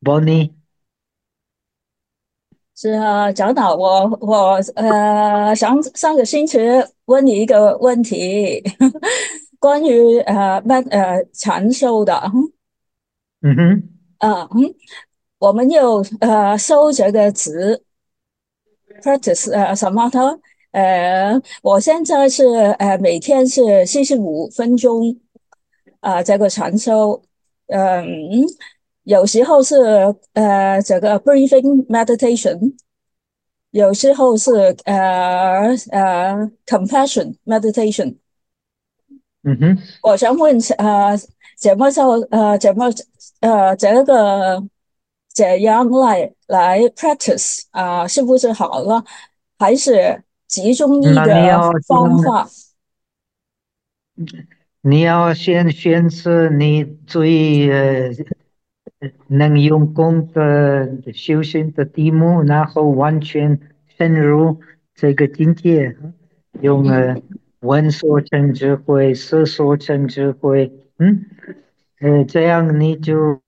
Bonnie。 是啊，长导，我上个星期问你一个问题，关于长寿的， 嗯哼。 我们有收这个词 practice 什么的，我现在是每天是45分钟这个长寿，嗯、有时候是这个 breathing meditation。有时候是compassion meditation。 嗯哼。 我想问怎么做这个怎样来 practice 是不是好了？还是集中一个那方法？ 你要先选择你最能用功的修行的题目，然后完全深入这个境界，用闻所成智慧，思所成智慧。这样你就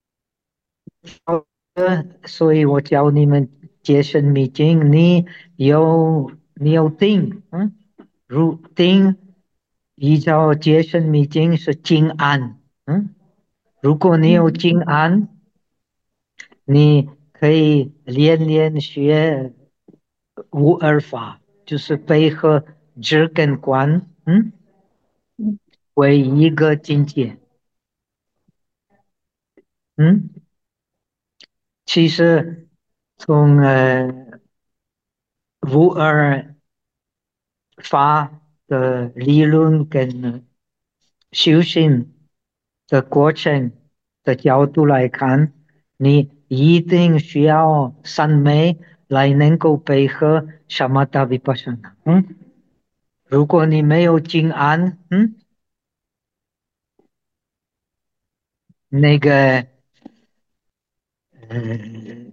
所以我教你们节身密经，你有定。如定依照节身密经是静安。如果你有嗯静安，你可以连学无二法，就是配合知跟观， 嗯为一个境界。嗯，其实从无二法的理论跟修行的过程的角度来看，你一定需要三昧来能够配合萨玛达维帕萨那。如果你没有静安，那个呃，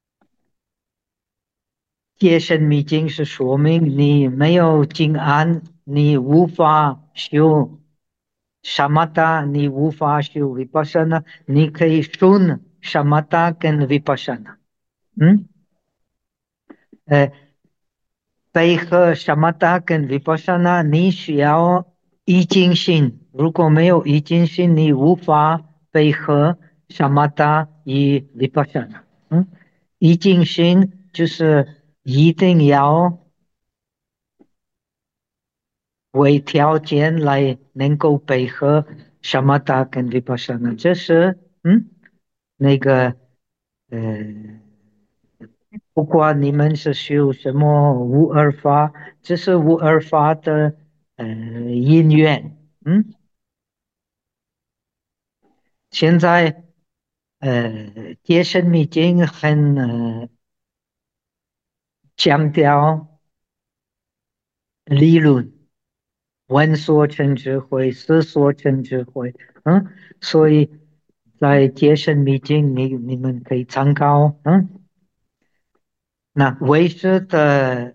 戒身密经是说明你没有静安，你无法修萨玛达，你无法修维帕萨那，你可以顺萨玛达跟维帕萨那。呃，配合萨玛达跟维帕萨那，你需要一精心。如果没有一精心，你无法配合萨玛达与维帕萨那。一精心就是一定要为条件来能够配合萨玛达跟维帕萨那，这是那个呃。不管你们是修什么无二法，这是无二法的因缘。现在戒身密经很强调理论，闻所成智慧，思所成智慧。所以在戒身密经你们可以参考。那唯识的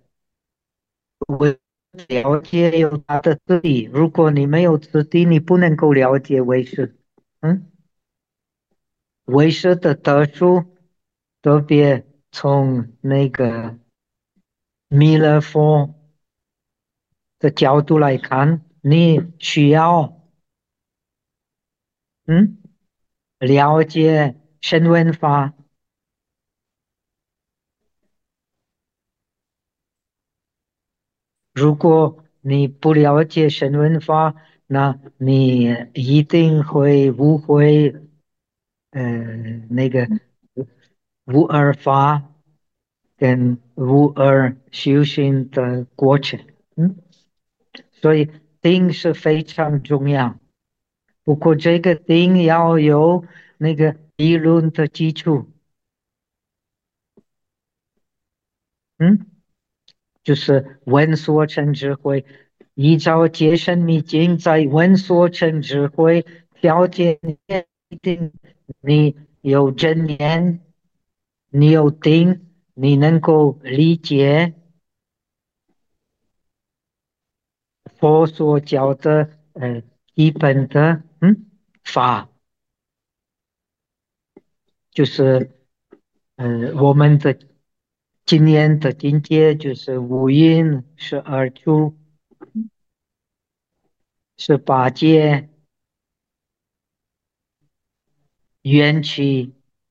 了解有它的次第，如果你没有次第，你不能够了解唯识。唯识的特殊，特别从那个弥勒佛的角度来看，你需要嗯了解声闻法。如果你不了解声闻法，那你一定会误会那个无二法跟无二修行的过程。嗯，所以定是非常重要。不过这个定要有那个理论的基础。嗯，就是闻所成智慧，依照戒身密经，在闻所成智慧条件一定，你有真言，你有定，你能够理解佛所教的基本的法。 就是我们的今年的境界就是五阴是二处是八界元气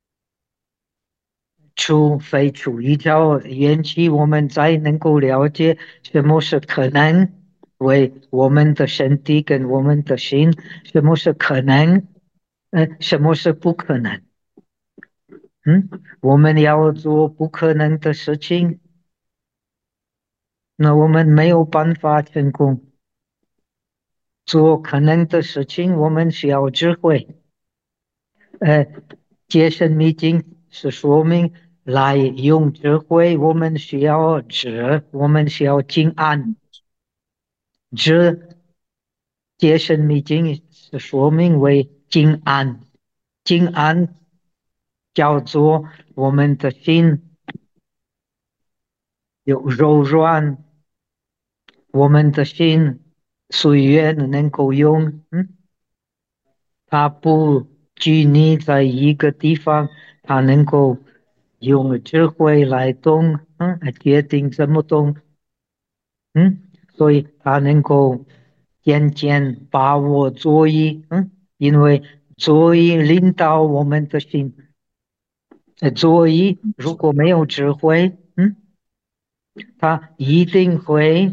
出非出一条元气，我们才能够了解什么是可能为我们的身体跟我们的心，什么是可能，什么是不可能。嗯，我们要做不可能的事情，那我们没有办法成功。做可能的事情，我们需要智慧。呃，戒慎密经是说明来用智慧，我们需要智，我们需要静安。智戒慎密经是说明为静安，静安叫做我们的心有柔软，我们的心随缘能够用，它不拘泥在一个地方，它能够用智慧来动，来决定怎么动，所以它能够渐渐把握作意，因为作意领导我们的心，作意如果没有智慧，它一定会，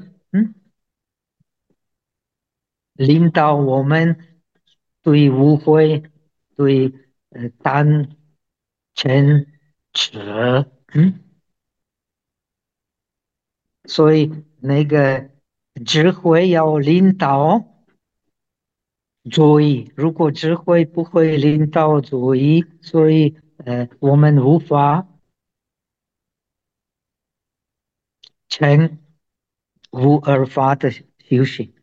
领导我们对误会、对单嗔痴，所以那个智慧要领导作意，如果智慧不会领导作意，所以我们无法成无二法的修行，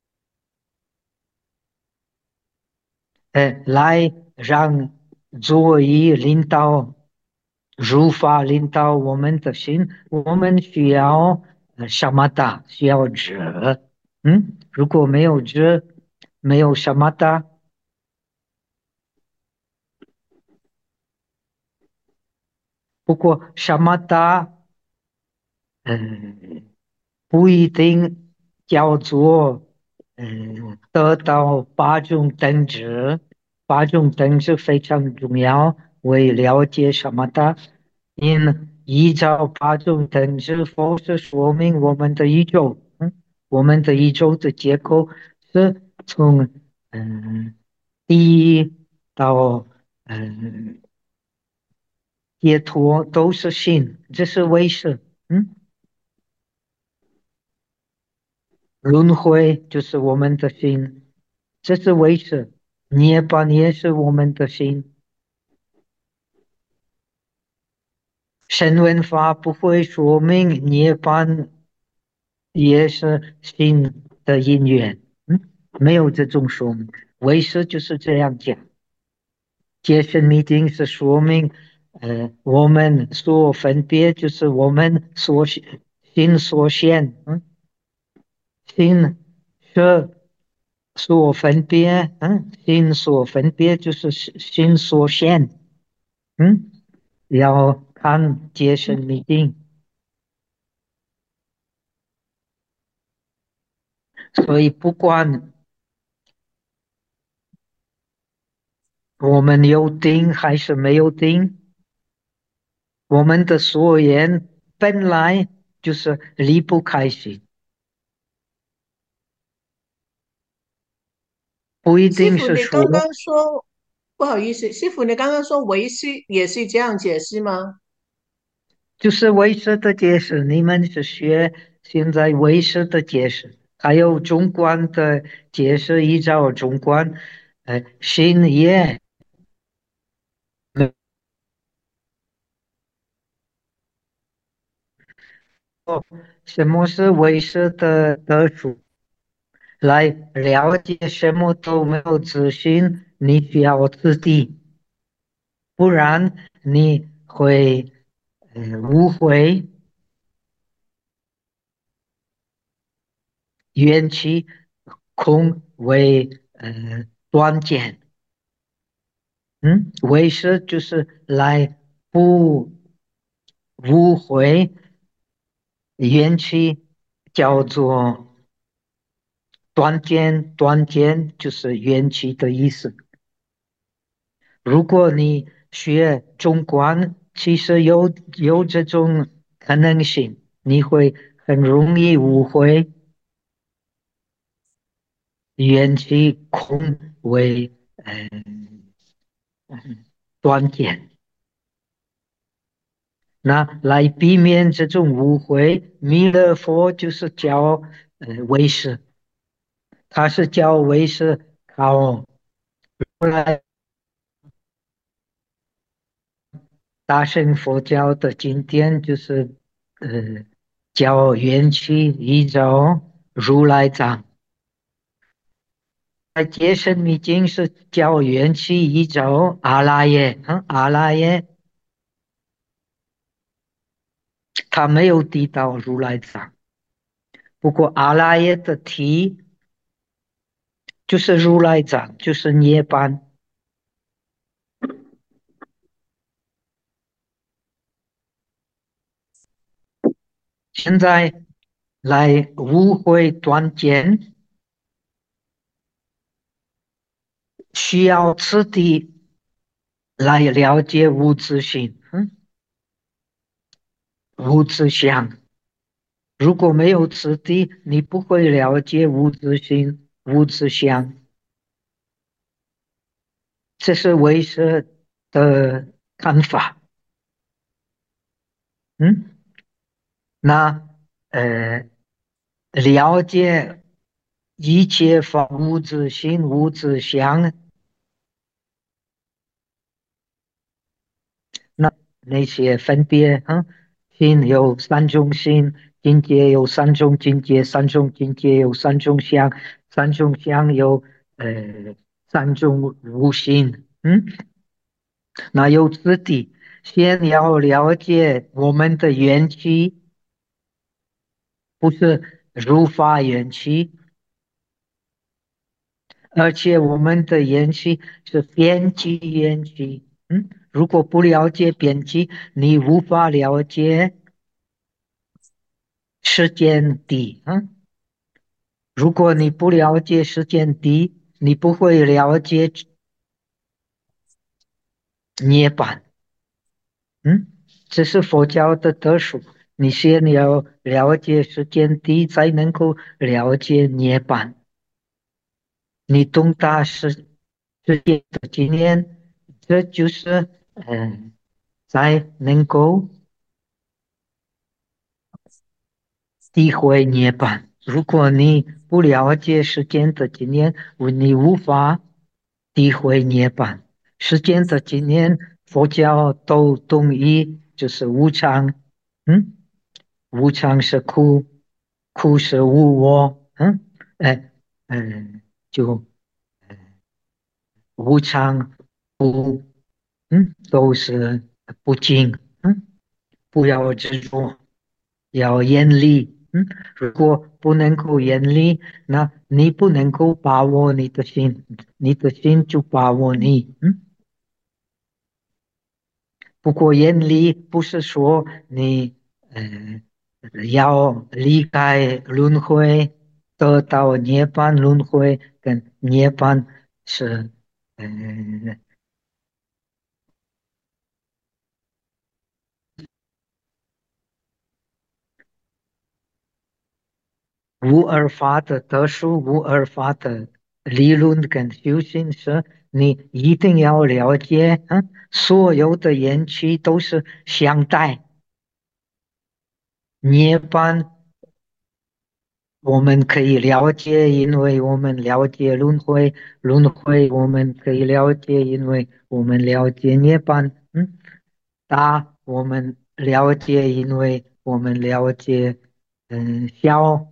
来让作意领导。如法领导我们的心，我们需要什么的？需要知。如果没有知，没有什么的。不过什么的，嗯，不一定叫做得到八种等值。八种等值非常重要，为了解什么的。依照八种等值方式说明我们的宇宙。我们的宇宙的结构是从嗯第一到嗯解脱都是心，这是唯识。轮回就是我们的心，这是唯识。涅槃也是我们的心。声闻法不会说明涅槃也是心的因缘。没有这种说明。唯识就是这样讲。戒身密定是说明，我们所分别就是我们所心所现。心是所分别，心所分别就是心所现。嗯，要看戒身密定。所以不管我们有定还是没有定，我们的所言本来就是离不开心，不一定师傅， 是说。 你刚刚说，不好意思，师傅，你刚刚说唯识也是这样解释吗？ 就是唯识的解释，你们是学现在唯识的解释，还有中观的解释，依照中观，心也没有什么是唯识的得出来了解什么都没有自信，你需要自己，不然你会误会元气空为断见。 为师就是来不误会元气，叫做断见，断见就是元气的意思。如果你学中观，其实有这种可能性，你会很容易误会元气空为断见。那来避免这种误会，弥勒佛就是教为师，他是教为师靠后来大乘佛教的经典就是呃教元气依照如来藏，在解深密经是教元气依照阿赖耶，阿赖耶他没有提到如来藏，不过阿赖耶的题就是如来藏，就是涅槃。现在来误会断见，需要次第来了解无自性，无自相。如果没有次第，你不会了解无自性、无自相。这是唯识的看法。嗯，那了解一切法无自性、无自相，那些分别，心有三种心，境界有三种境界，三种境界有三种相，三种相有三种无心，那有次第，先要了解我们的元气，不是如法元气，而且我们的元气是边际元气，如果不了解边际，你无法了解时间地，如果你不了解时间地，你不会了解涅槃，嗯，这是佛教的特殊。你先要了解时间地，才能够了解涅槃。你懂大世界的经验，这就是才能够体会涅槃。如果你不了解世间的经验，你无法体会涅槃。世间的经验，佛教都同意，就是无常，嗯，无常是苦，苦是无我，哎，就无常不，都是不净，不要执着。要严厉，如果不能够严厉，那你不能够把握你的心，你的心就把握你，不过严厉不是说你要离开轮回，得到涅槃轮回跟涅槃是呃无二法的特殊，无二法的理论跟修行是，你一定要了解，所有的缘起都是相待，涅槃我们可以了解，因为我们了解轮回，轮回我们可以了解，因为我们了解涅槃，大我们了解，因为我们了解，小，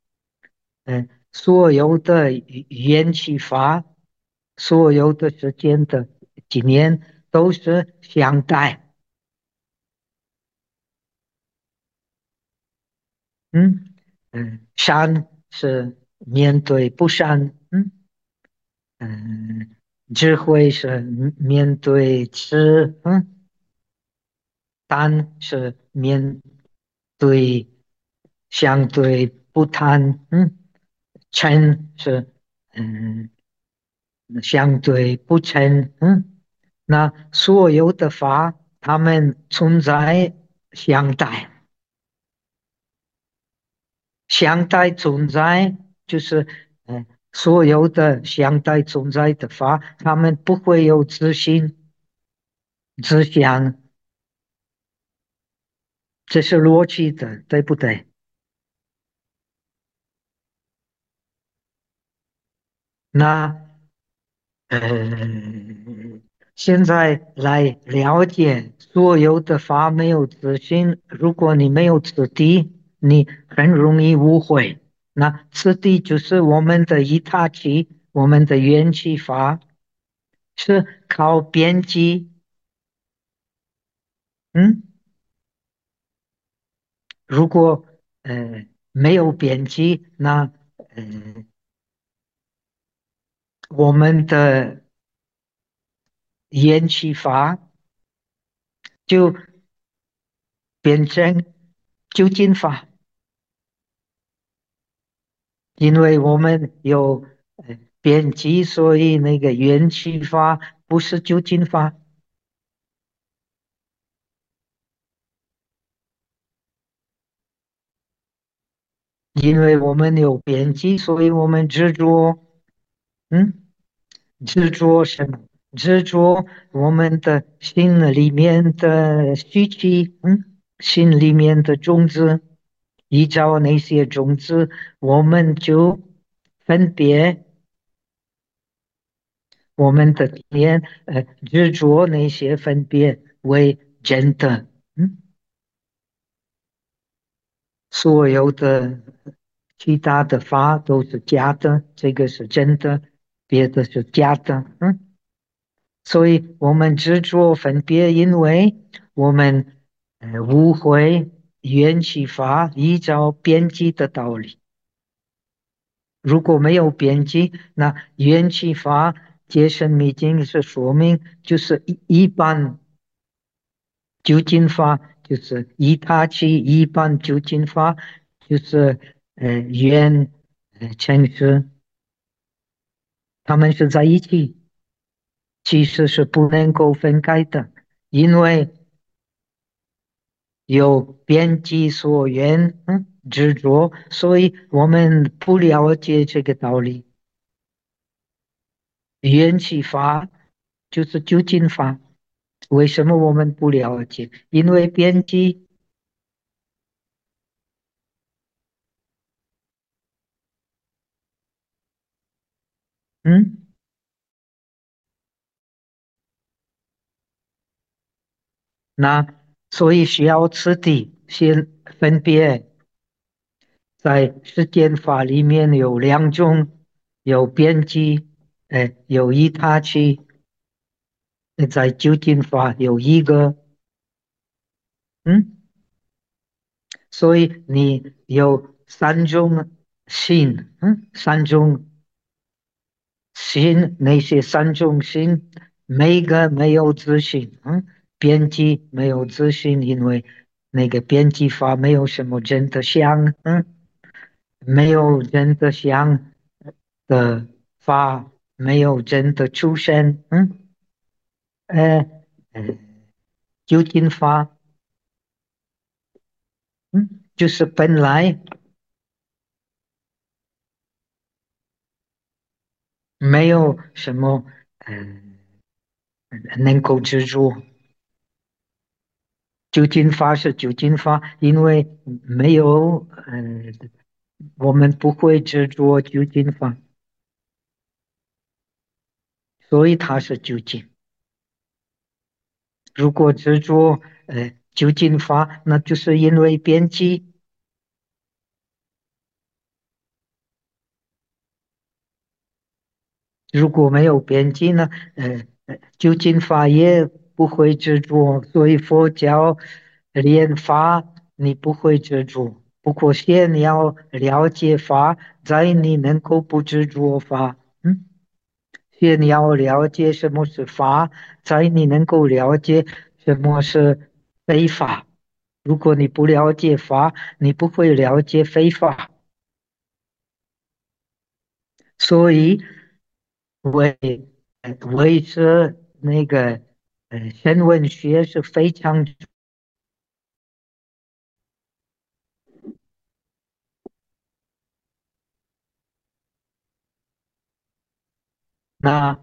所有的缘起法，所有的时间的经验都是相待。嗯善是面对不善，嗯智慧是面对吃，贪是面对相对不贪，嗔是嗯相对不嗔，那所有的法，它们存在相待，相待存在就是所有的相待存在的法，它们不会有自信、自相，这是逻辑的，对不对？那呃，现在来了解所有的法没有自信，如果你没有此地，你很容易误会。那此地就是我们的一他气，我们的元气法是靠编辑，嗯，如果没有编辑，那呃我们的元气法就变成究竟法。因为我们有编辑，所以那个元气法不是究竟法。因为我们有编辑，所以我们执着，嗯，执着什么？执着我们的心里面的虚气，心里面的种子，依照那些种子，我们就分别我们的天，执着那些分别为真的，所有的其他的法都是假的，这个是真的，别的是假的，所以我们执着分别，因为我们误会缘起法依照边际的道理。如果没有边际，那缘起法解深密经是说明就是一般究竟法，就是一他起一般究竟法，就是缘成实，他们是在一起，其实是不能够分开的，因为有边际所缘，执着，所以我们不了解这个道理。缘起法就是究竟法，为什么我们不了解？因为边际，嗯，那所以需要次第先分别，在世间法里面有两种，有边际，有一他气，在究竟法有一个，嗯。所以你有三种心，三种心，那些三种心，每个没有自信，编辑没有自信，因为那个编辑法没有什么真的相，没有真的相的法，没有真的出现，呃，呃，究竟法，就是本来没有什么，能够执着。究竟法是究竟法，因为没有，我们不会执着究竟法，所以它是究竟。如果执着究竟法，那就是因为边际。如果没有边际呢，究竟法也不会执着，所以佛教练法你不会执着。不过先要了解法，在你能够不执着法， 先要了解什么是法，才你能够了解什么是非法。如果你不了解法，你不会了解非法。所以为为是那个人文学是非常那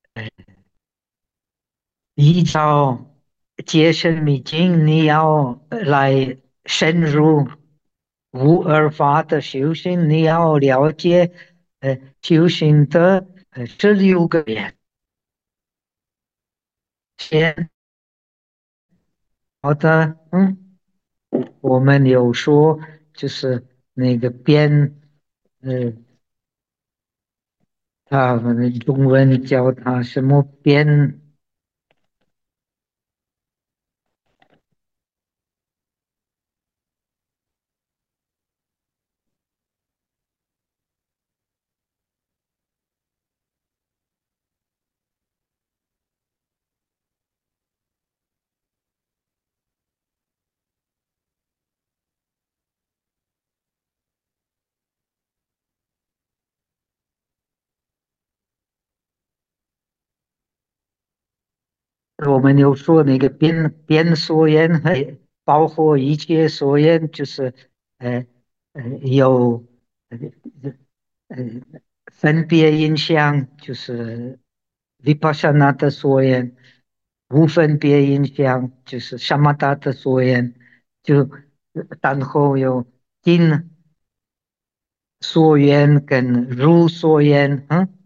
依照戒身密经，你要来深入无二法的修行，你要了解修行的16个点。先好的，我们有说就是那个边，呃，他们中文叫它什么边？我们有说那个边所言，还包括一切所言，就是呃有呃呃分别印象，就是 vipassana 的所言，无分别印象，就是 samatha 的所言，就然后有尽所言跟如所言，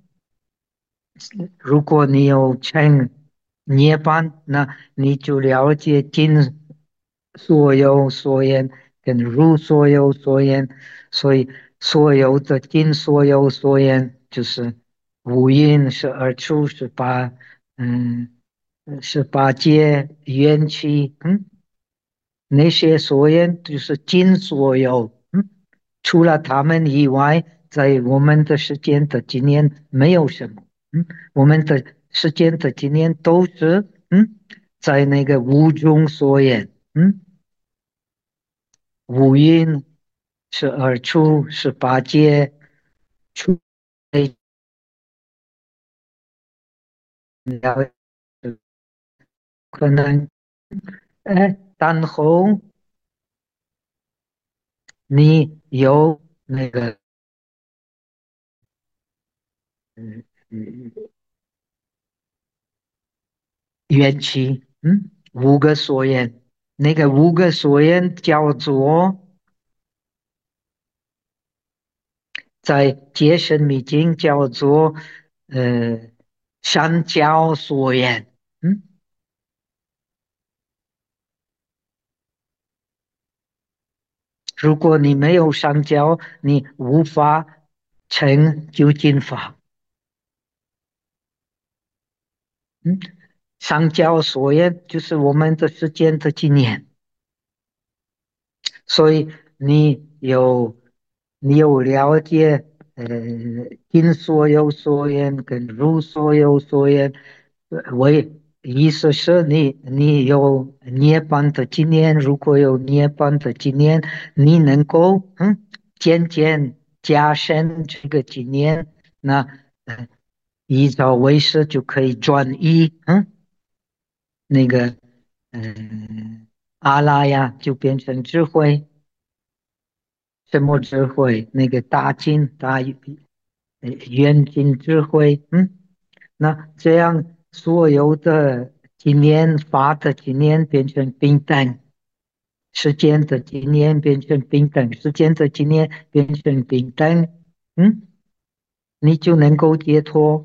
如果你有成涅槃，那你就了解尽所有所言跟如所有所言，所以所有的尽所有所言就是五蕴是二处嗯是八界缘起，那些所言就是尽所有，除了他们以外，在我们的世间的经验没有什么，我们的世间的经验都是，在那个无中所言，五蕴是二处是八界，处了可能，然后你有那个，嗯嗯，缘起，五个所言，那个五个所言叫做在戒身密经叫做三教所言，嗯，如果你没有三教，你无法成就近法，嗯，三教所言就是我们的世间的经验。所以你有了解今所有所言跟如所有所言，意思是你有涅槃的经验，如果有涅槃的经验，你能够渐渐加深这个经验，那依照为师就可以转移那个阿拉呀，就变成智慧。什么智慧？那个大经大圆镜智慧，那这样所有的经验法的经验变成平等，时间的经验变成平等，时间的经验变成平等，嗯，你就能够解脱。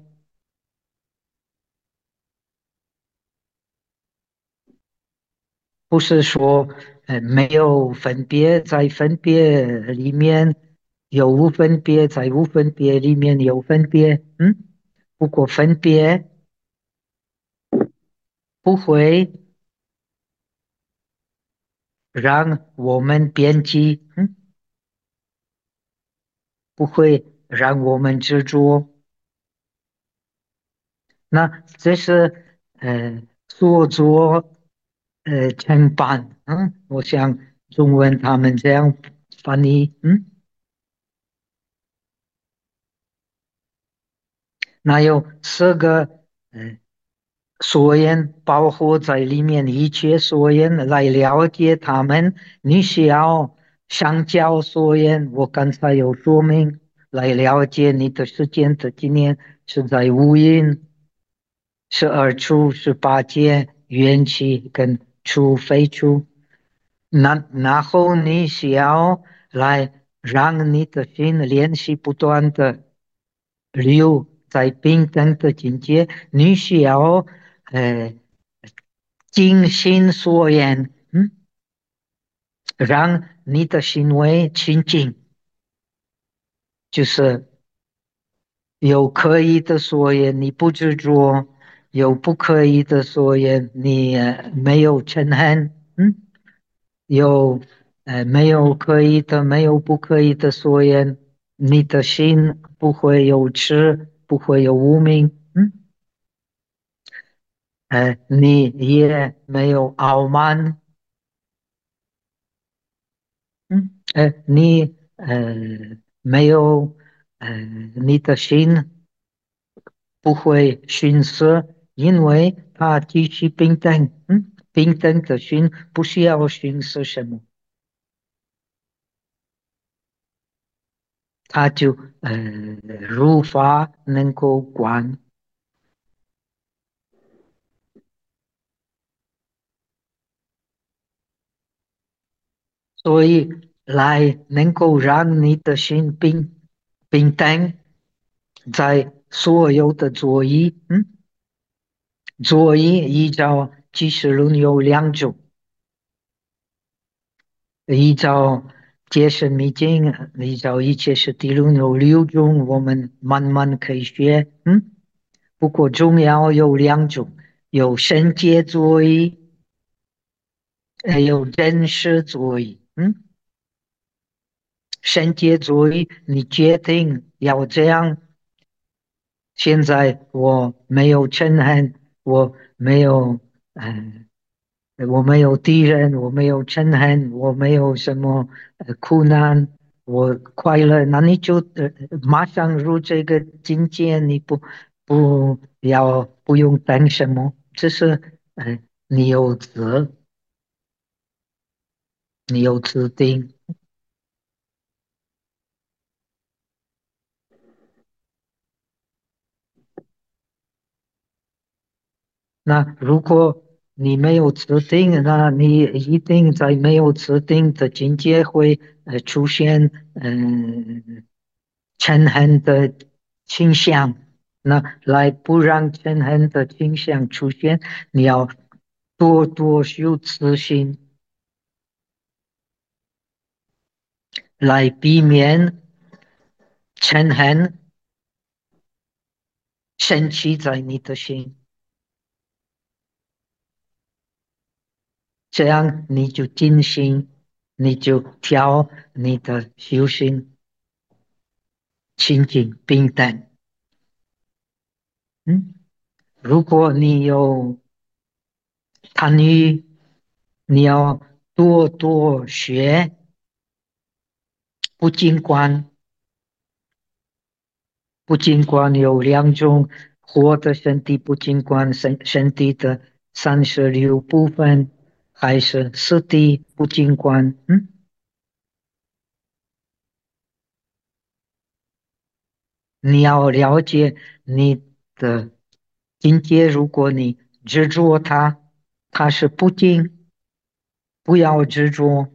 不是说没有分别，在分别里面有无分别，在无分别里面有分别，不过分别不会让我们编辑，不会让我们执着， 那这是说作承办，我想中文他们这样翻译，那有4个所言包括在里面，一切所言来了解他们，你需要相交所言，我刚才有说明，来了解你的时间的纪念是在无音。12处18节元气跟处非处，然后你需要来让你的心练习不断的留在平等的境界，你需要精心所言，让你的行为清净，就是有可以的所言，你不执着；有不可以的所言，你没有嗔恨。有没有可以的，没有不可以的所言，你的心不会有痴，不会有无明。你也没有傲慢。你没有你的心不会逊色，因为它继续平等。平等的心不需要逊色什么，它就如法能够观。所以来能够让你的心平等，在所有的作业。作业依照记事论有2种，依照解释密经，依照一切是地论有6种，我们慢慢可以学。不过重要有2种，有圣洁作业，还有真实作业。圣洁作业，你决定要这样。现在我没有嗔恨，我没有，我没有敌人，我没有嗔恨，我没有什么苦难，我快乐。那你就马上入这个境界，你不用等什么，只是你有责，你有指定。那如果你没有指定，那你一定在没有指定的境界会出现嗔恨的倾向。那来不让嗔恨的倾向出现，你要多多修慈心，来避免嗔恨升起在你的心，这样你就静心，你就调你的修行。清净平等。嗯，如果你有贪欲，你要多多学不净观。不净观有2种，活的身体不净观，身体的36部分，还是实体不净观。你要了解你的境界，如果你执着它，它是不净，不要执着。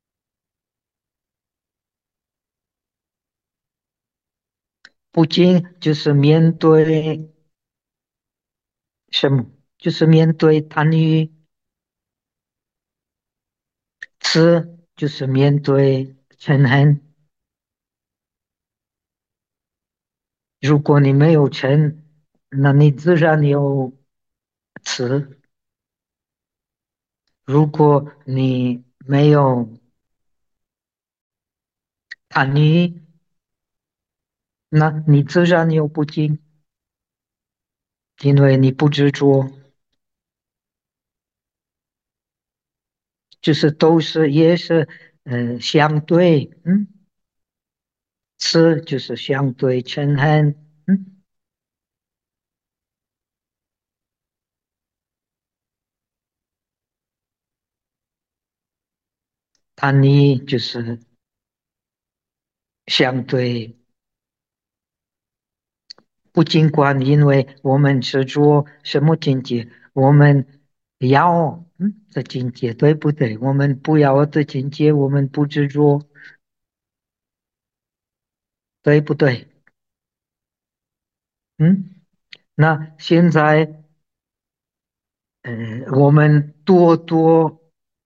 不净就是面对什么？就是面对贪欲。痴就是面对嗔恨。如果你没有嗔，那你自然有痴。如果你没有贪欲，那你自然有不净。 因为你不执着，就是都是也是相对，是就是相对称衡，但你就是相对不尽管，因为我们执着什么境界，我们要的境界，对不对？我们不要的境界，我们不执着，对不对？嗯，那现在我们多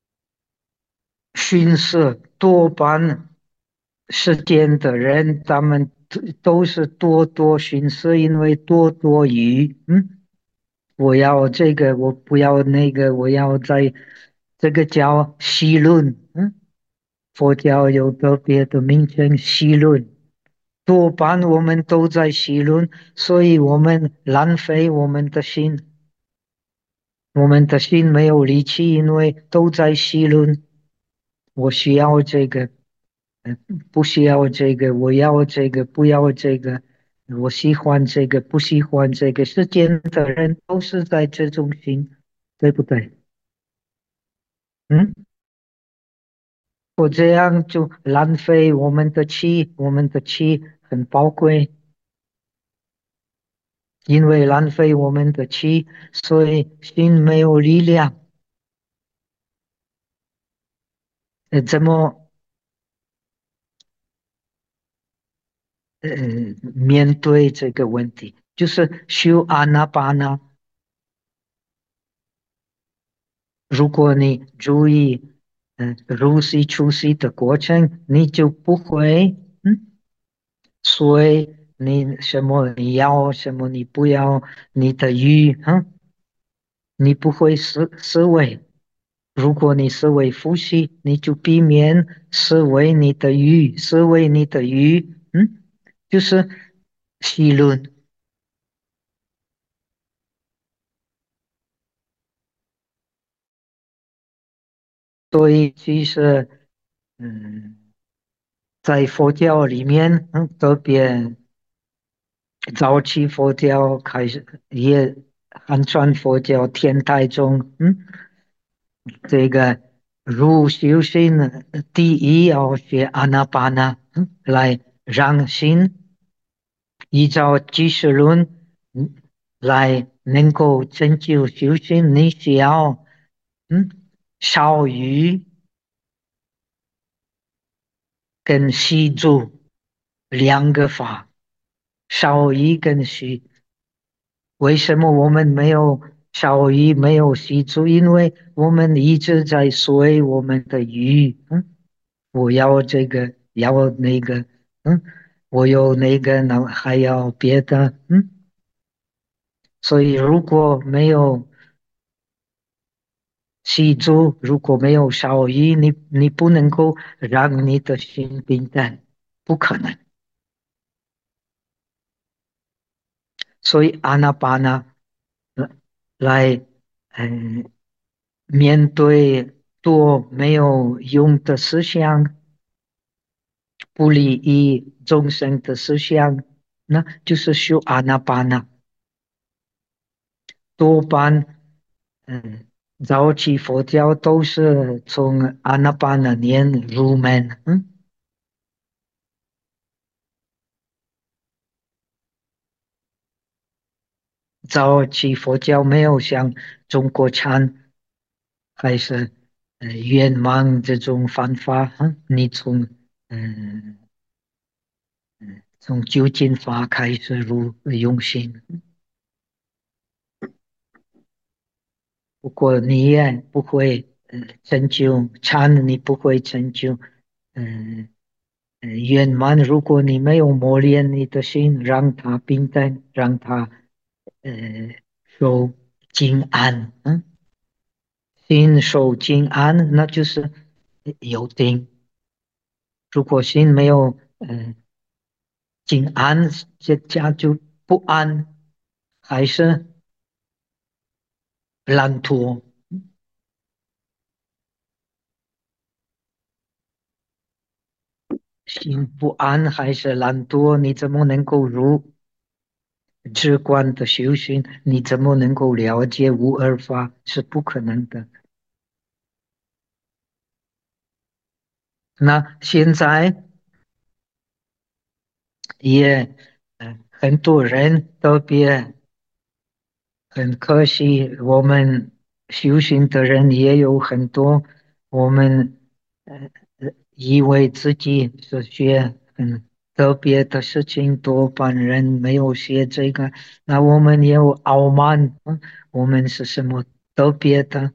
逊色，多半世间的人，他们都是多逊色，因为多疑，我要这个，我不要那个，我要在这个叫戏论，佛教有特别的名称戏论，多半我们都在戏论，所以我们浪费我们的心，我们的心没有力气，因为都在戏论。我需要这个，呃不需要这个，我要这个，不要这个，我喜欢这个，不喜欢这个，世间的人都是在这种心，对不对？嗯，我这样就浪费我们的气，我们的气很宝贵，因为浪费我们的气，所以心没有力量。怎么呃面对这个问题？就是修阿那巴那。如果你注意，入息出息的过程，你就不会，所以你什么你要，什么你不要，你的欲，你不会思维。如果你思维呼吸，你就避免思维你的欲，思维你的欲，就是议论。所以其实，嗯，在佛教里面，特别早期佛教开始也汉传佛教天台宗，这个入修行第一要学阿那巴那，来让心依照记事论，来能够成就修行，你需要嗯少于跟习住两个法，少于跟习。为什么我们没有少于没有习住？因为我们一直在随我们的欲，我要这个，要那个，我有那个，那还要别的，所以如果没有习住，如果没有少于，你不能够让你的心平淡，不可能。所以阿那巴那来，嗯，面对多没有用的思想，不利益众生的思想，那就是修阿那巴那。多半，嗯，早期佛教都是从阿那巴那念入门，早期佛教没有像中国禅还是圆满这种方法，你嗯从究竟法开始入用心，不过你也不会成就禅，你不会成就嗯圆满。如果你没有磨练你的心，让它平淡，让它呃受静安，心受静安，那就是有定。如果心没有静安，这家就不安，还是？ 懒惰，心不安还是懒惰？你怎么能够入直观的修行？你怎么能够了解无二法？是不可能的。那现在也，很多人特别很可惜，我们修行的人也有很多，我们以为自己是学很特别的事情，多半人没有学这个，那我们也有傲慢，我们是什么特别的？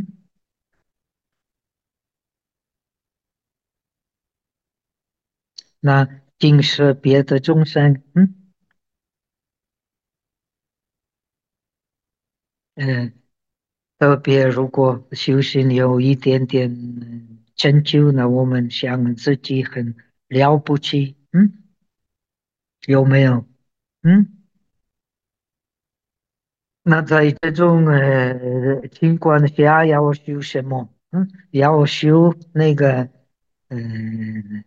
那尽是别的众生，嗯。特别如果修行有一点点成就，那我们想自己很了不起，有没有？嗯，那在这种情况下要修什么？要修那个嗯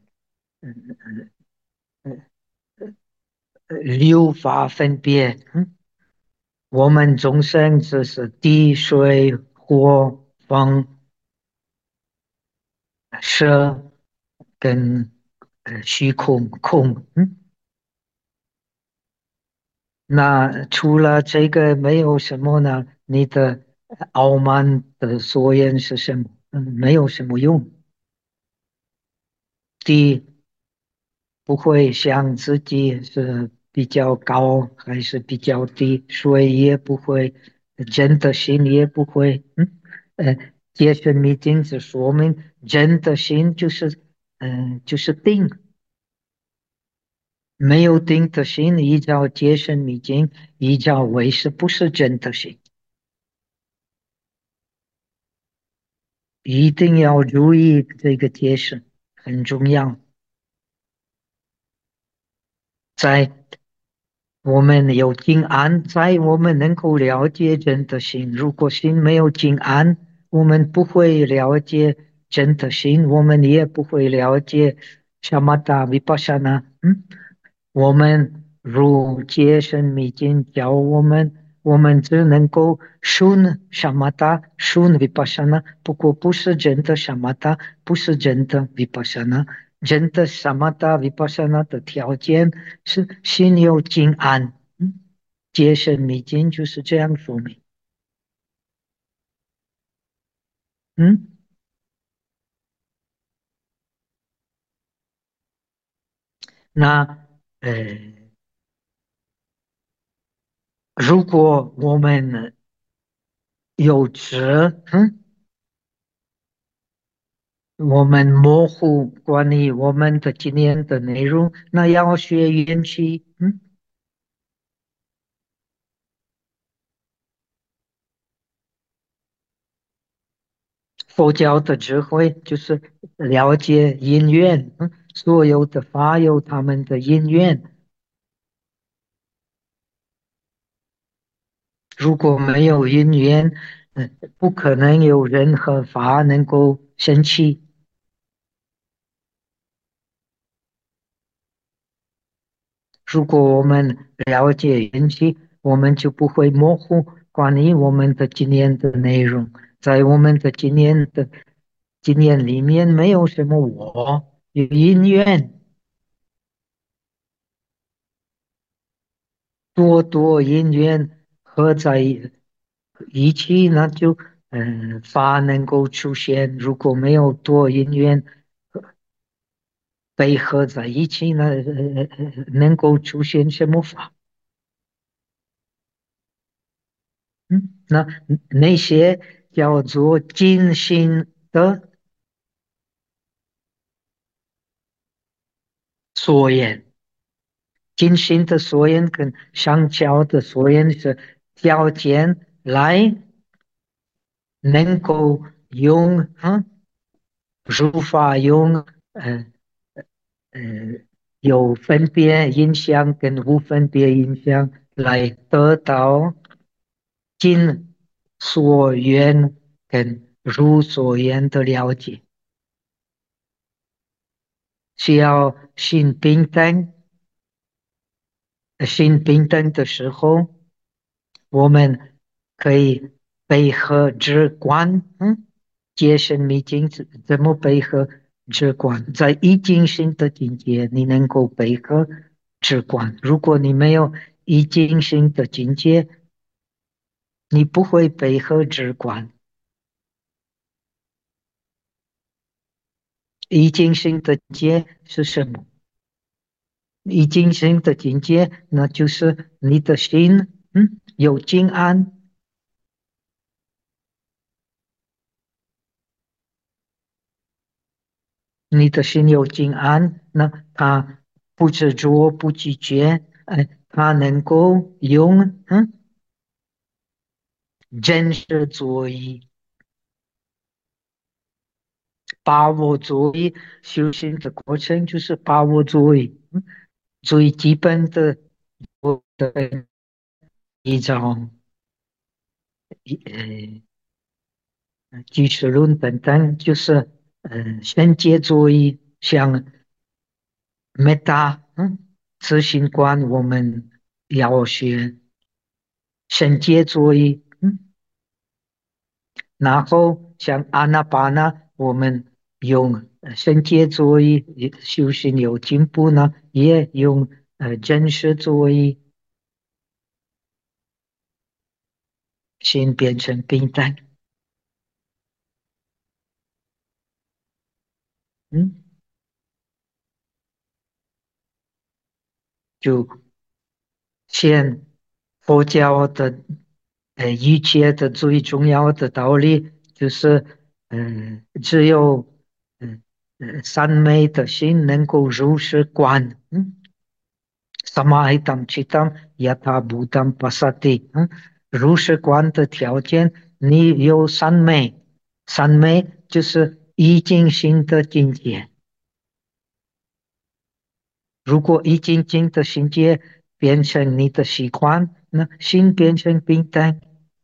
六法分别，我们众生只是地水火风色跟虚空，那除了这个没有什么呢？你的傲慢的所言是什么？没有什么用。第一，不会想自己是比较高还是比较低，所以也不会真的心也不会。解释密经是说明真的心就是就是定，没有定的心依照解释密经，依照为是不是真的心。一定要注意这个解释，很重要。在我们有静安，在我们能够了解真的心。如果心没有静安，我们不会了解真的心，我们也不会了解什么达维巴沙那。我们如戒身密经教我们，我们只能够顺什么达，顺 vipassana，不过不是真的什么达，不是真的 vipassana。真的 samatha vipassana 的条件是心有静安。戒身密经就是这样说明。嗯，那如果我们有知，我们模糊关于我们的今天的内容，那要学元气。佛教的智慧就是了解因缘，所有的法有他们的因缘，如果没有因缘，不可能有任何法能够生起。如果我们了解缘起，我们就不会模糊关于我们的经验的内容。在我们的经验里面，没有什么我，有因缘，多因缘合在一起，那就法能够出现。如果没有多因缘被合在一起，那能够出现什么法？那那些叫做精心的所言，精心的所言跟上交的所言是条件来能够用如法用呃呃有分别影响跟无分别影响来得到精。 所愿跟如所愿的了解。需要心平等的时候，我们可以配合直观，节身密境怎么配合直观？在意境性的境界，你能够配合直观。如果你没有意境性的境界，你不会配合直观。意境性的境界是什么？意境性的境界，那就是你的心，有静安。你的心有静安，那他不执着、不拒绝，他能够用真实作为、把握作为修行的过程，就是把握作为最基本的一种举持论等等，就是先接作为像 meta，执行观，我们要学圣洁作为，然后像阿那巴那，我们用圣洁作为修行有进步呢，也用真实作为心变成平淡，嗯，就现佛教的一切的最重要的道理就是，只有三昧的心能够如实观，Samaitam chitam yatha bhutam pasati，如实观的条件，你有三昧，三昧就是已经性的境界。如果已经性的境界变成你的习惯，那心变成平淡。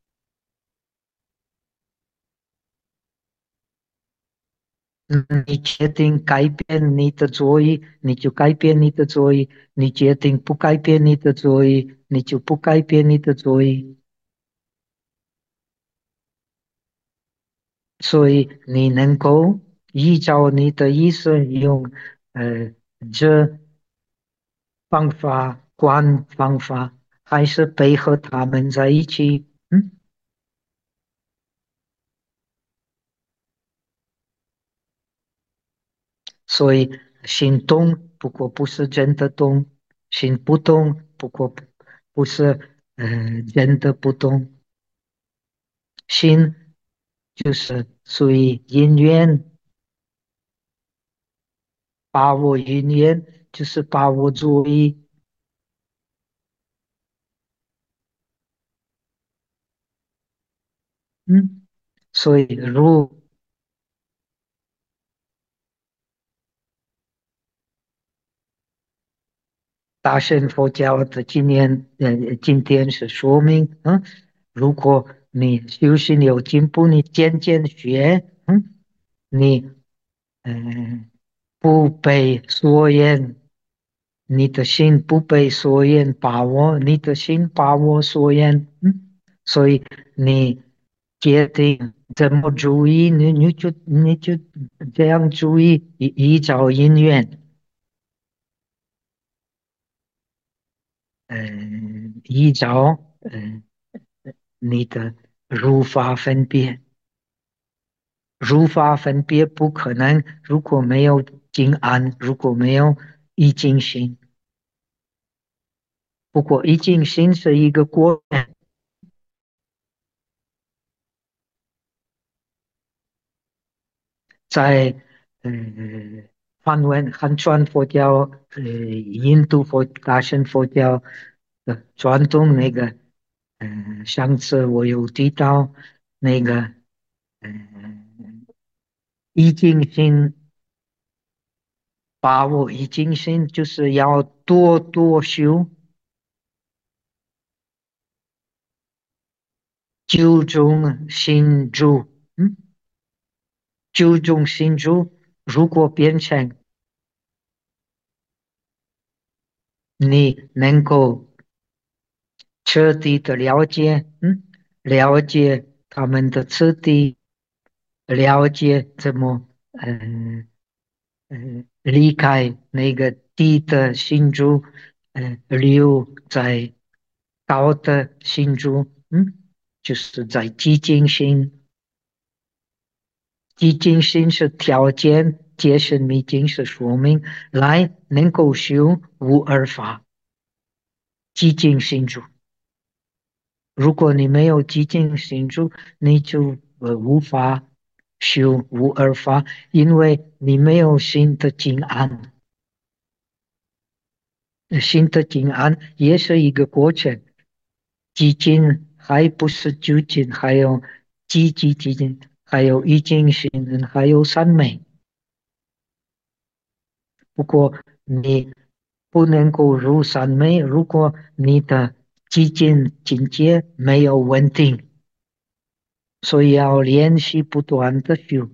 你决定改变你的座椅，你就改变你的座椅；你决定不改变你的座椅，你就不改变你的座椅。所以你能够依照你的意思用这方法、观方法，还是配合他们在一起。所以心动不过不是真的动，心不动不过不是真的不动。心就是属于因缘，把握因缘就是把握主意。嗯，所以如大乘佛教的今天是说明，如果你修行有进步，你渐渐学，你不被所缘，你的心不被所缘把握，你的心把握所缘，所以你决定怎么注意，你就这样注意，依照因缘。依照你的如法分别，如法分别不可能，如果没有静安，如果没有意境心。不过意境心是一个过程，在呃汉传佛教、印度大乘佛教的传统那个，上次我有提到那个。意境心把握已经心，就是要多多修， 九种心珠，九种心珠如果变成你能够彻底的了解，了解他们的次第，了解怎么，离开那个低的心珠，留在高的心珠，就是在寂静心。寂静心是条件，解释密经是说明，来能够修无二法，寂静心珠。如果你没有寂静心住，你就无法修无二法，因为你没有心的静安。心的静安也是一个过程，寂静还不是究竟，还有寂静，还有意境心，还有三昧。不过你不能够入三昧，如果你的寂静境界没有稳定。所以要练习不断的修，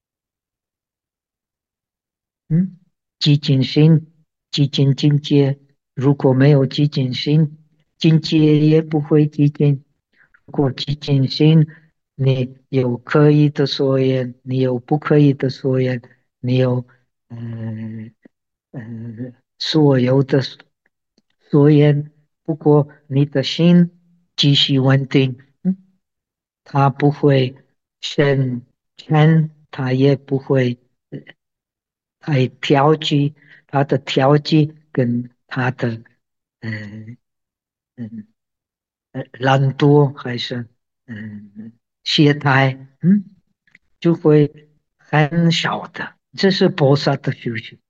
嗯，寂静心、寂静境界。如果没有寂静心，境界也不会寂静。如果寂静心，你有可以的所言，你有不可以的所言，你有嗯所有的所言。不过你的心继续稳定，它不会生嗔，它也不会太调剂，它的调剂跟它的嗯嗯懒惰还是懈怠，就会很少的。这是菩萨的修行，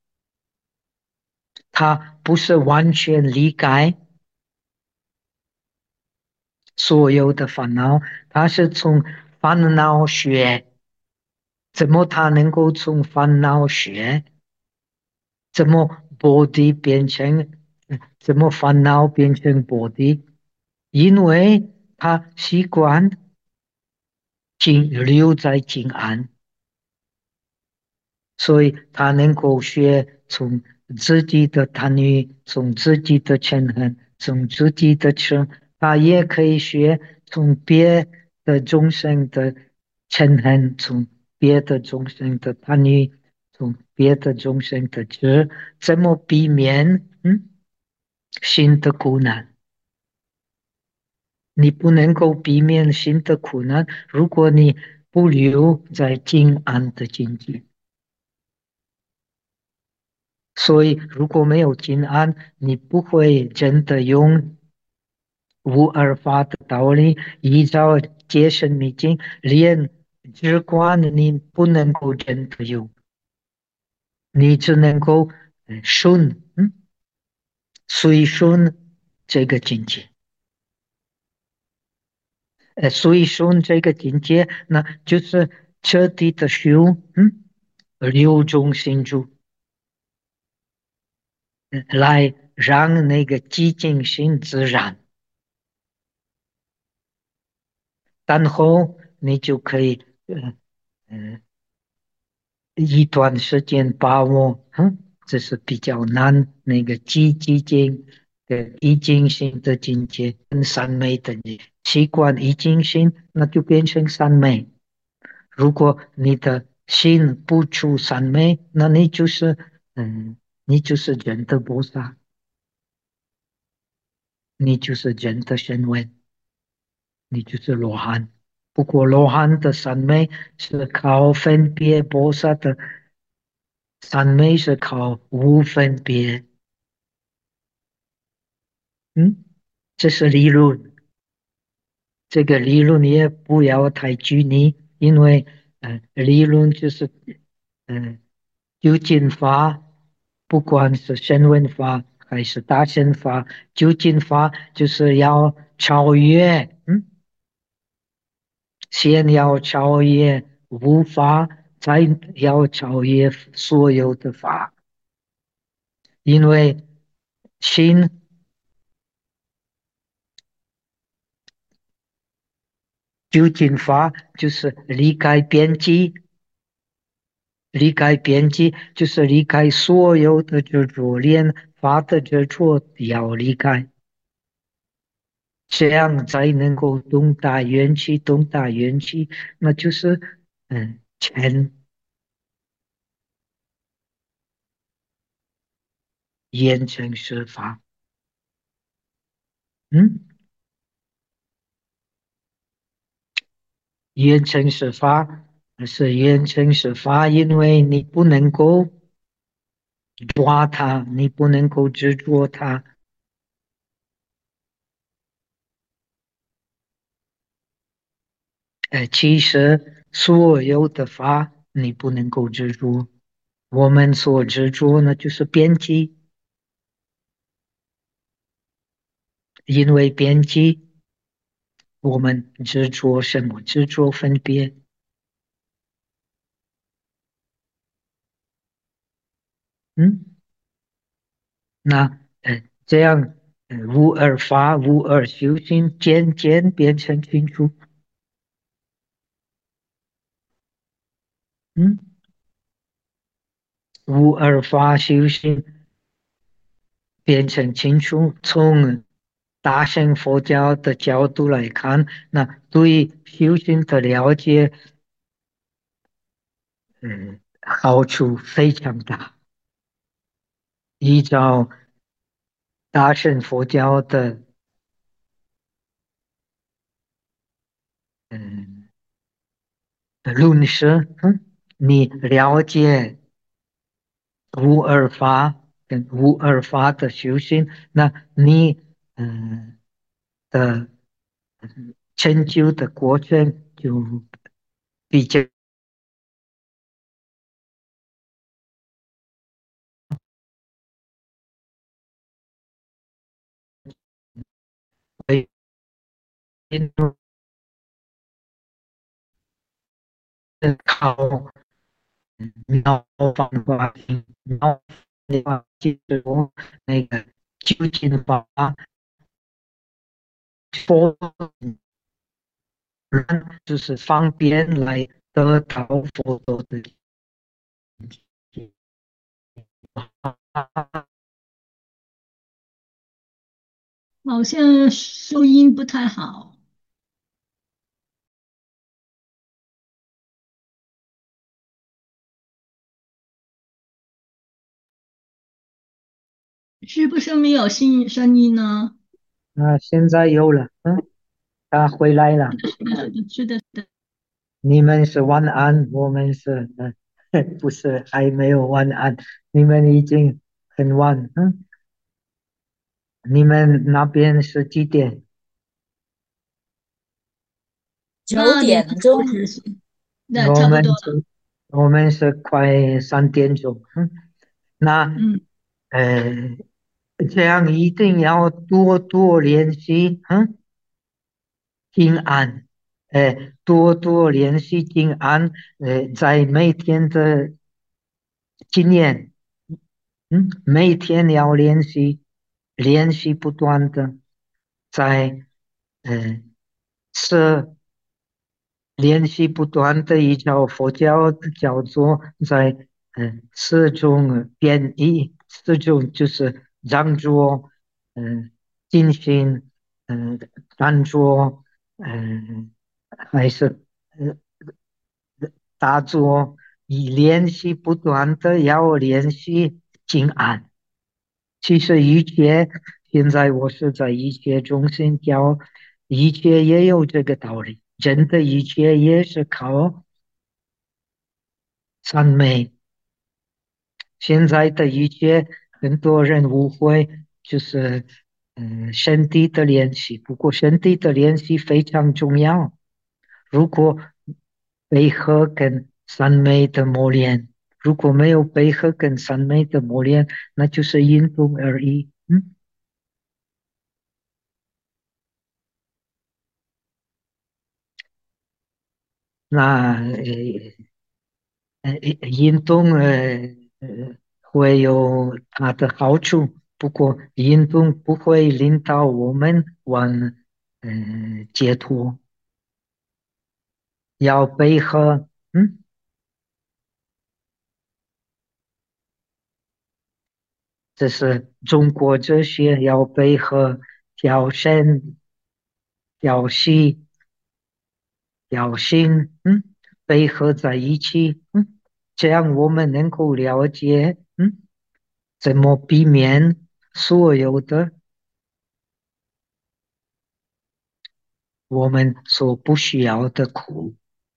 他不是完全离开所有的烦恼，他是从烦恼学。怎么他能够从烦恼学？怎么波迪变成？怎么烦恼变成波迪？因为他习惯留在静安，所以他能够学从自己的贪欲，从自己的嗔恨，从自己的痴，他也可以学从别的众生的嗔恨，从别的众生的贪欲，从别的众生的痴，怎么避免新的苦难？你不能够避免新的苦难，如果你不留在静安的境界。所以，如果没有静安，你不会真的用无二法的道理，依照戒身密经，连直观你不能够真的有，你只能够顺，随顺这个境界。随顺这个境界，那就是彻底的修，六种心住，来让那个寂静心自然。然后你就可以呃一段时间把握，这是比较难那个寂静的已经性的境界跟三昧的你习惯已经性，那就变成三昧。如果你的心不出三昧，那你就是你就是人的菩萨，你就是人的声闻，你就是罗汉。不过罗汉的三昧是靠分别，菩萨的三昧是靠无分别。嗯，这是理论。这个理论也不要太拘泥，因为理论就是究竟法，不管是声闻法还是大乘法，究竟法就是要超越，先要超越无法，再要超越所有的法，因为心究竟法就是离开边际，离开边际就是离开所有的执着，连法的执着也要离开，这样才能够东大元气，东大元气，那就是全严惩施法，嗯，严惩施法是严惩施法，因为你不能够抓它，你不能够执着它，其实所有的法你不能够执着，我们所执着呢就是边际，因为边际我们执着什么？执着分别，嗯，那这样无二法、无二修行渐渐变成清楚，嗯，无二法修行变成清楚，从大乘佛教的角度来看，那对修行的了解，好处非常大。依照大乘佛教的嗯论述，你了解无二法跟无二法的修行，那你的成就的过程就比较会靠脑方法庭，脑方记住那个究竟法佛人就是方便来得到佛陀的好像收音不太好，是不是没有声音呢？ 现在有了，他回来了。 是的，是的。 你们是晚安，我们是不是还没有晚安？你们已经很晚，你们那边是几点？ 九那里点钟， 是那我差不多了。 们是，我们是快3点钟，那嗯， 呃，这样一定要多多练习，静安，多多练习静安，在每天的经验，每天要练习，练习不断的在呃是练习不断的依照佛教叫做在四种变异，四种就是让着，进行，专注，嗯、还是呃打坐，以练习不断的要练习静安。其实一切，现在我是在一切中心教，一切也有这个道理。人的一切也是靠赞美。现在的一切，很多人误会，就是身体的练习。不过身体的练习非常重要。如果配合跟三昧的磨练，如果没有配合跟三昧的磨练，那就是运动而已。那运动会有它的好处，不过运动不会领导我们往解脱。 要配合，这是中国哲学要配合调身、调息、调心，配合在一起，这样我们能够了解，怎么避免所有的我们所不需要的苦。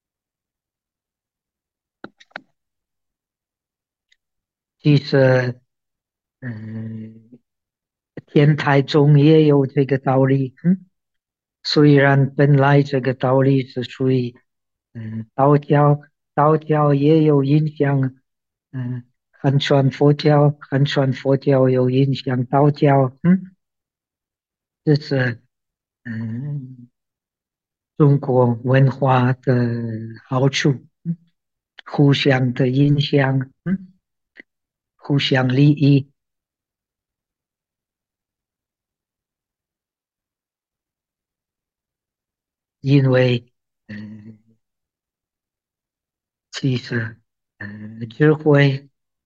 其实，嗯，天台中也有这个道理，虽然本来这个道理是属于道教，道教也有影响，汉传佛教，汉传佛教有影响道教，这是嗯中国文化的好处，互相的影响，互相利益，因为嗯其实智慧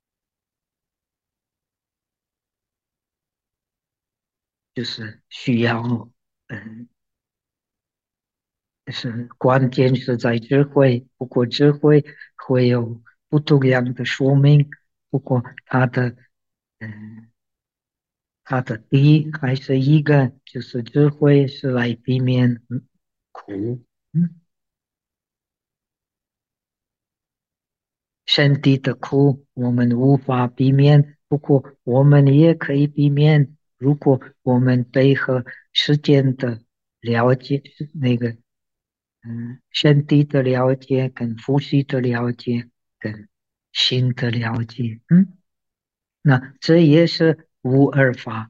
就是需要嗯。是关键是在智慧，不过智慧会有不同样的说明，不过嗯，它的第一还是一个，就是智慧是来避免苦，嗯，身体的苦我们无法避免，不过我们也可以避免，如果我们配合时间的了解，那个身体的了解跟呼吸的了解跟心的了解，那这也是无二法，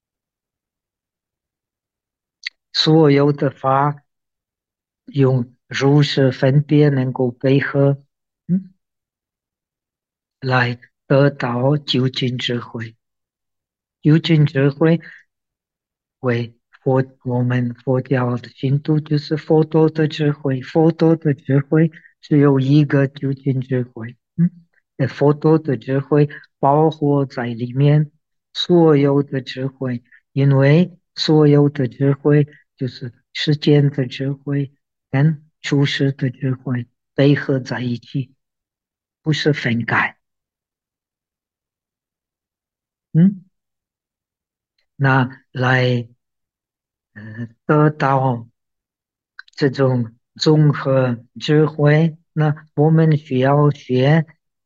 所有的法用如是分别能够配合，嗯，来得到究竟智慧。究竟智慧为我们佛教的信徒就是佛陀的智慧，佛陀的智慧只有一个究竟智慧，佛陀的智慧包括在里面所有的智慧，因为所有的智慧就是世间的智慧跟处世的智慧配合在一起，不是分开，嗯，那来得到这种综合智慧，那我们需要学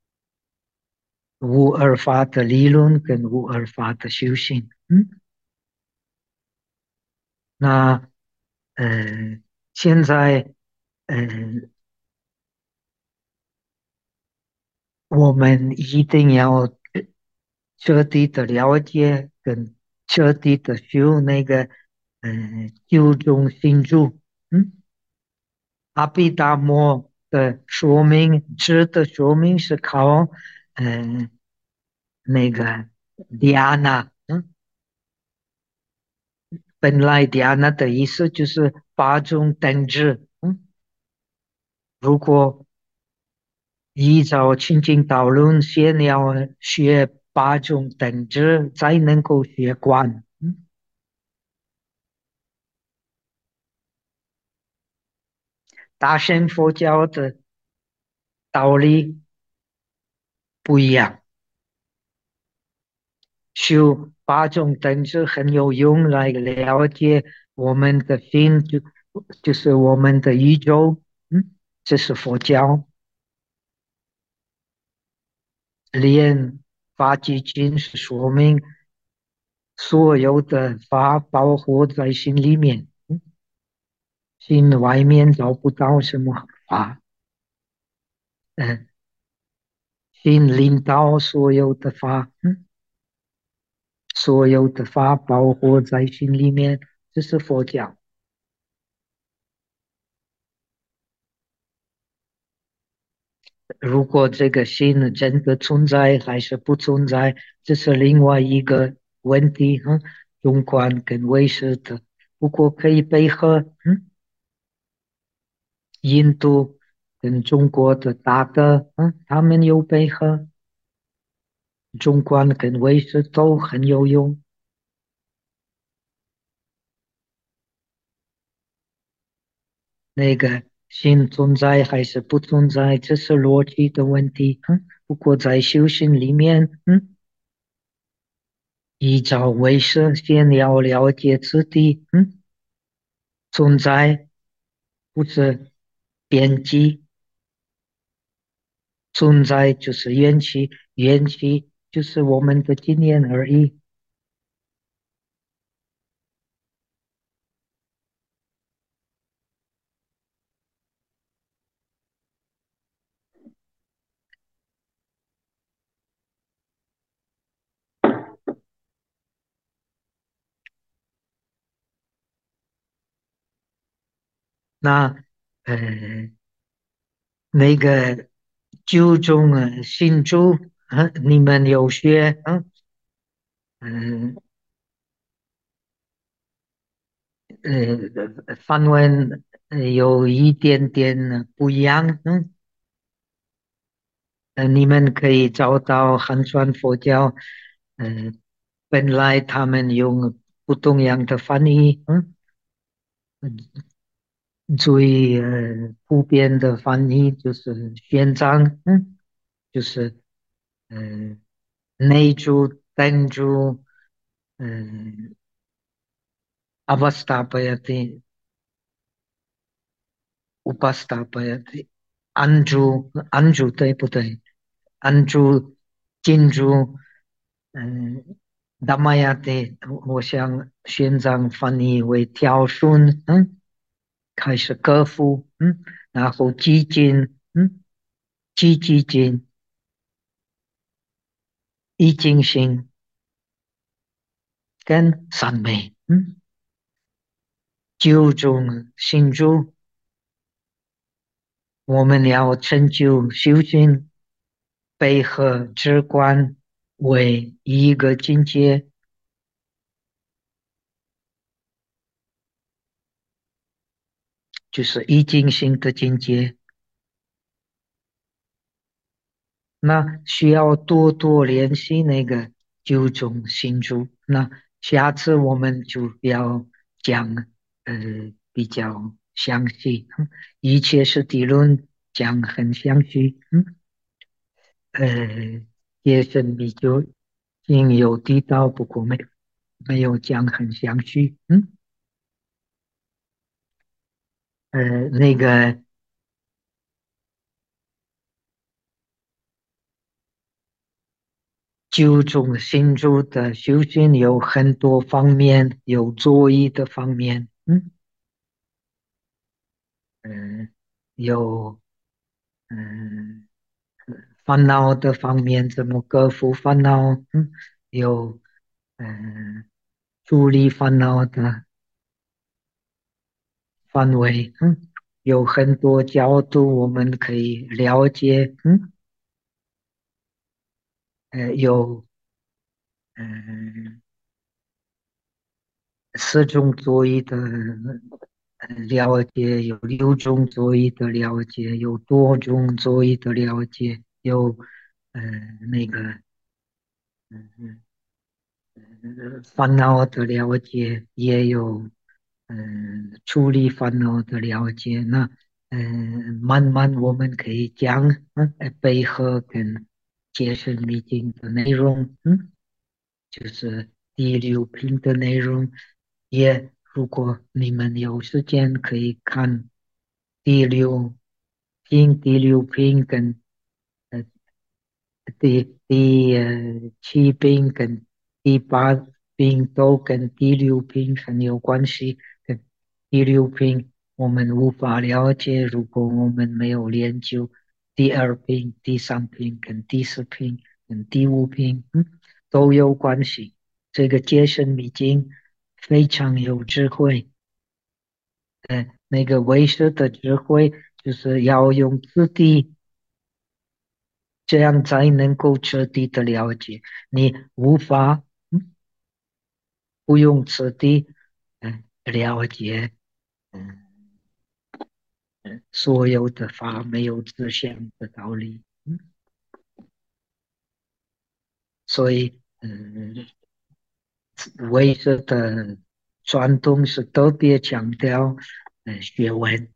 无二法的理论跟无二法的修行。那现在呃，我们一定要彻底的了解跟彻底的修那个九种心住。阿毗达摩的说明，值的说明是靠嗯、那个 dhyana，本来 dhyana 的意思就是八种等值，如果依照清净道论，先要学八种等值，才能够学观。大乘佛教的道理不一样，修八种等值很有用来了解我们的心，就是我们的宇宙。这是佛教。连发基金是说明所有的法包括在心里面，心外面找不到什么法，嗯，心领导所有的法，所有的法包括在心里面，这是佛教。如果这个心真的存在还是不存在，这是另外一个问题，中观跟唯识的，不过可以配合，印度跟中国的大的，他们有配合，中观跟唯识都很有用。那个心存在还是不存在，这是逻辑的问题。不过在修行里面，依照唯识，先要了解自己，存在不是边际，存在就是缘起，缘起就是我们的经验而已。那那个九种心珠，你们有学，嗯梵文有一点点不一样，你们可以找到汉传佛教，呃，本来他们用不同样的翻译，最普遍的翻译就是玄奘，就是呃内住、等住，嗯、avastabhayati、upastabhayati、安住对不对？安住、进驻，嗯，Dhammayati，我想玄奘翻译为调顺，开始克服，然后激进，积极进，已经性跟三昧，九种心住，我们要成就修行，配合直观为一个境界，就是已经性的境界。那需要多多练习那个九种心珠。那下次我们就要讲比较详细，一切是理论讲很详细，也是你就已经有提到，不过没有讲很详细，那个九种心珠的修行有很多方面，有作意的方面，嗯，有嗯烦恼的方面，怎么克服烦恼？有嗯处理烦恼的范围，有很多角度我们可以了解，有嗯4种座椅的了解，有6种座椅的了解，有多种座椅的了解，有那个嗯烦恼的了解，也有处理烦恼的了解。那慢慢我们可以讲背后跟解释密经的内容，就是第6品的内容。也如果你们有时间，可以看第6品跟呃第7品跟第8品都跟第6品很有关系。跟第6品我们无法了解，如果我们没有研究第2品、第3品跟第4品跟第5品，都有关系。这个节省密经非常有智慧。那个唯识的智慧就是要用自己，这样才能够彻底的了解。你无法不用彻底了解，嗯所有的法没有自相的道理。所以，唯识的传统是特别强调学问。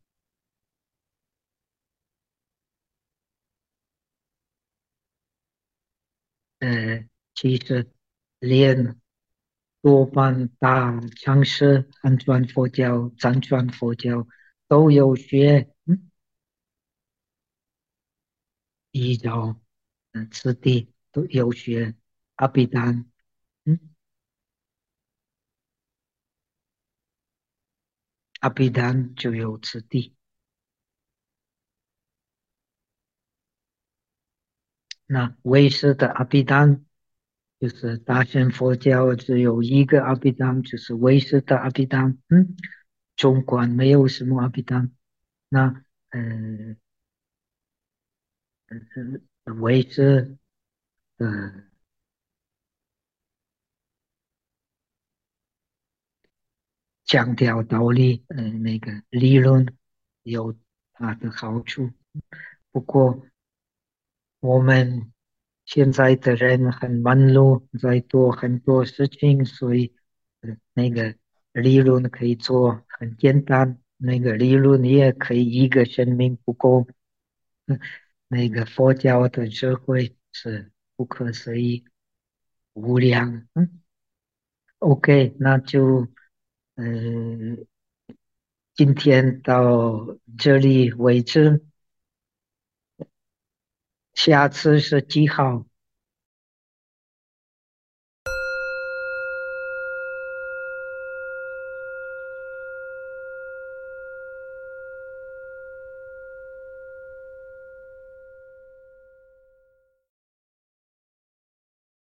其实连多半大城市汉传佛教、藏传佛教都有学，依照次第都有学阿毗达，嗯，阿毗达就有次第。那唯识的阿毗达就是大乘佛教只有一个阿毗达，就是唯识的阿毗达，中观没有什么阿毗达。那唯识的强调道理，那个理论有它的好处。不过我们现在的人很忙碌，在做很多事情，所以那个理论可以做很简单，那个理论也可以一个生命不够。那个佛教的智慧是不可思议、无量。OK，那就呃，今天到这里为止，下次是几号？